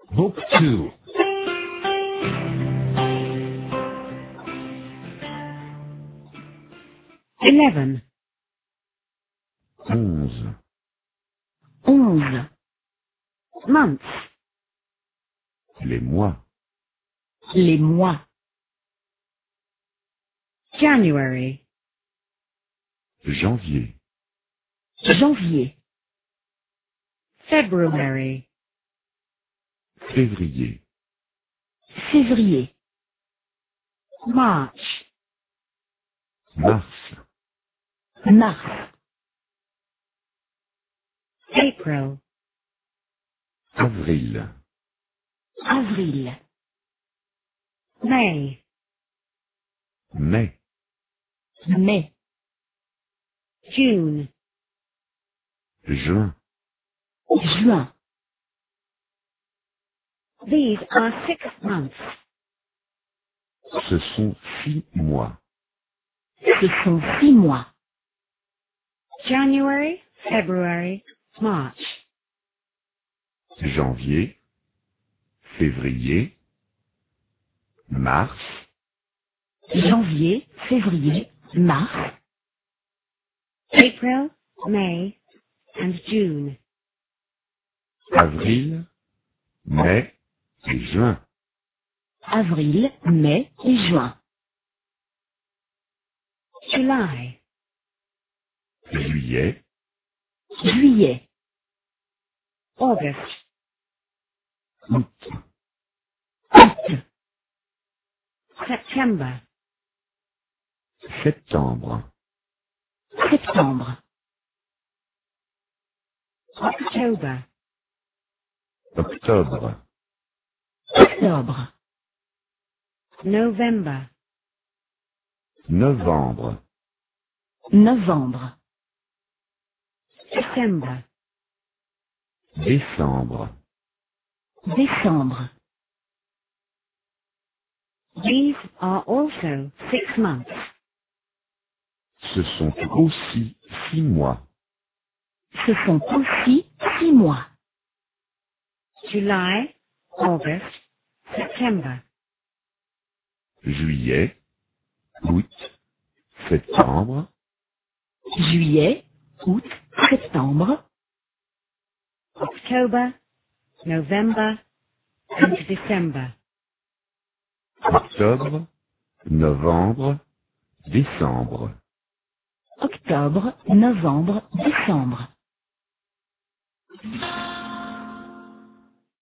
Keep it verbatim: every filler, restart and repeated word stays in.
Book two. Eleven. Onze. Onze. Months. Les mois. Les mois. January. Janvier. Janvier. February. Février. Février. March. Mars. Mars. April. Avril. Avril. May. Mai. Mai. June. Juin. Juin. These are six months. Ce sont six mois. Ce sont six mois. January, February, March. Janvier. Février. Mars. Janvier, février, mars. April, May, and June. Avril. Mai et juin. Avril, mai et juin. July. Juillet. Juillet. August. Août. Août. September. Septembre. Septembre. October. Octobre. Octobre. November. Novembre. Novembre. December. Décembre. Décembre. These are also six months. Ce sont aussi six mois. Ce sont aussi six mois. July, August, September. Juillet. Août. Septembre. Juillet, août, septembre. October, November, and December. Octobre. Novembre. Décembre. Octobre, novembre, décembre.